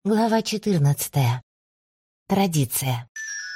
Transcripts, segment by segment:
Глава 14. Традиция.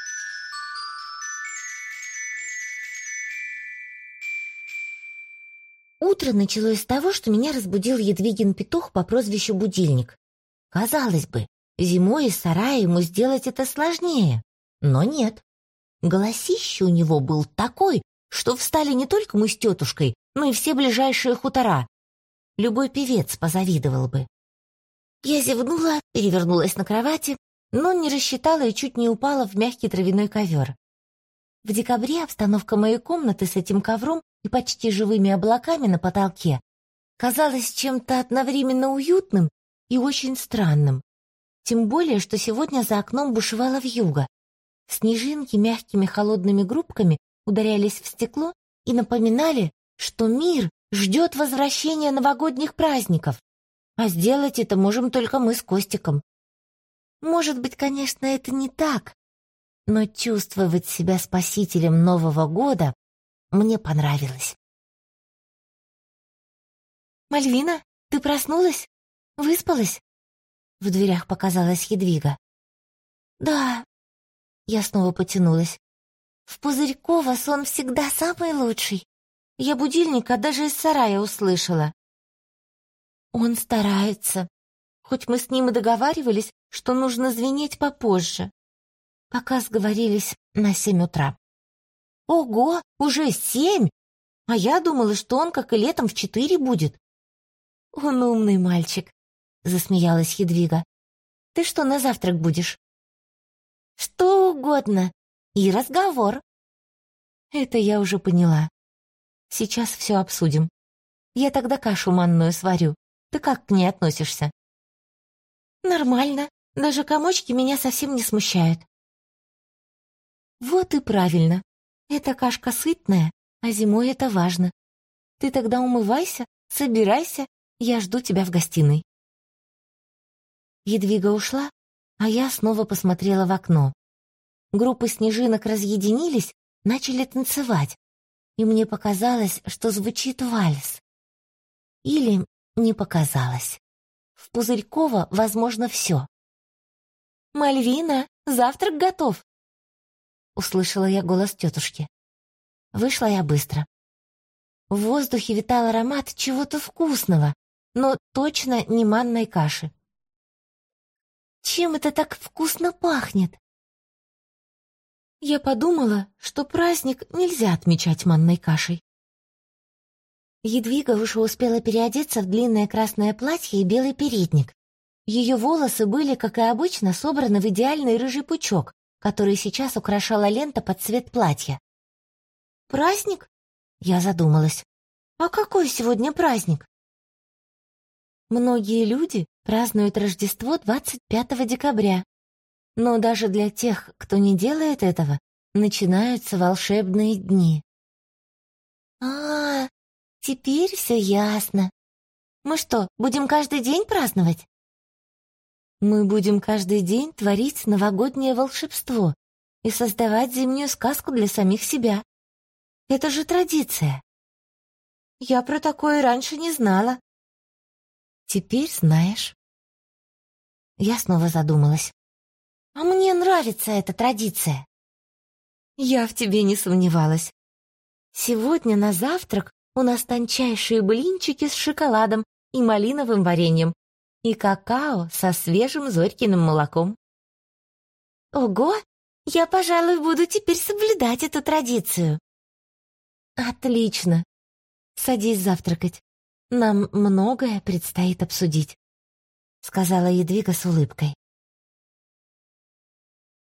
Утро началось с того, что меня разбудил Едвигин петух по прозвищу Будильник. Казалось бы, зимой из сарая ему сделать это сложнее, но нет. Голосище у него был такой, что встали не только мы с тетушкой, но и все ближайшие хутора. Любой певец позавидовал бы. Я зевнула, перевернулась на кровати, но не рассчитала и чуть не упала в мягкий травяной ковер. В декабре обстановка моей комнаты с этим ковром и почти живыми облаками на потолке казалась чем-то одновременно уютным и очень странным. Тем более, что сегодня за окном бушевала вьюга. Снежинки мягкими холодными группками ударялись в стекло и напоминали, что мир ждет возвращения новогодних праздников. А сделать это можем только мы с Костиком. Может быть, конечно, это не так, но чувствовать себя спасителем Нового года мне понравилось. «Мальвина, ты проснулась? Выспалась?» В дверях показалась Едвига. «Да». Я снова потянулась. «В Пузырькова сон всегда самый лучший. Я будильника даже из сарая услышала». «Он старается, хоть мы с ним и договаривались, что нужно звенеть попозже. Пока сговорились на 7 утра». «Ого, уже 7? А я думала, что он, как и летом, в 4 будет». «Он умный мальчик», — засмеялась Едвига. «Ты что на завтрак будешь?» «Что угодно. И разговор». «Это я уже поняла. Сейчас все обсудим. Я тогда кашу манную сварю. Ты как к ней относишься?» «Нормально. Даже комочки меня совсем не смущают». «Вот и правильно. Эта кашка сытная, а зимой это важно. Ты тогда умывайся, собирайся, я жду тебя в гостиной». Едвига ушла, а я снова посмотрела в окно. Группы снежинок разъединились, начали танцевать, и мне показалось, что звучит вальс. Или не показалось. В Пузырькова возможно все. «Мальвина, завтрак готов!» Услышала я голос тетушки. Вышла я быстро. В воздухе витал аромат чего-то вкусного, но точно не манной каши. «Чем это так вкусно пахнет?» Я подумала, что праздник нельзя отмечать манной кашей. Едвига уже успела переодеться в длинное красное платье и белый передник. Ее волосы были, как и обычно, собраны в идеальный рыжий пучок, который сейчас украшала лента под цвет платья. «Праздник?» Я задумалась. «А какой сегодня праздник?» Многие люди празднуют Рождество 25 декабря. Но даже для тех, кто не делает этого, начинаются волшебные дни. Теперь все ясно. Мы что, будем каждый день праздновать?» «Мы будем каждый день творить новогоднее волшебство и создавать зимнюю сказку для самих себя. Это же традиция». «Я про такое раньше не знала». «Теперь знаешь». Я снова задумалась. «А мне нравится эта традиция». «Я в тебе не сомневалась. Сегодня на завтрак у нас тончайшие блинчики с шоколадом и малиновым вареньем и какао со свежим Зорькиным молоком». «Ого! Я, пожалуй, буду теперь соблюдать эту традицию». «Отлично. Садись завтракать. Нам многое предстоит обсудить», — сказала Едвига с улыбкой.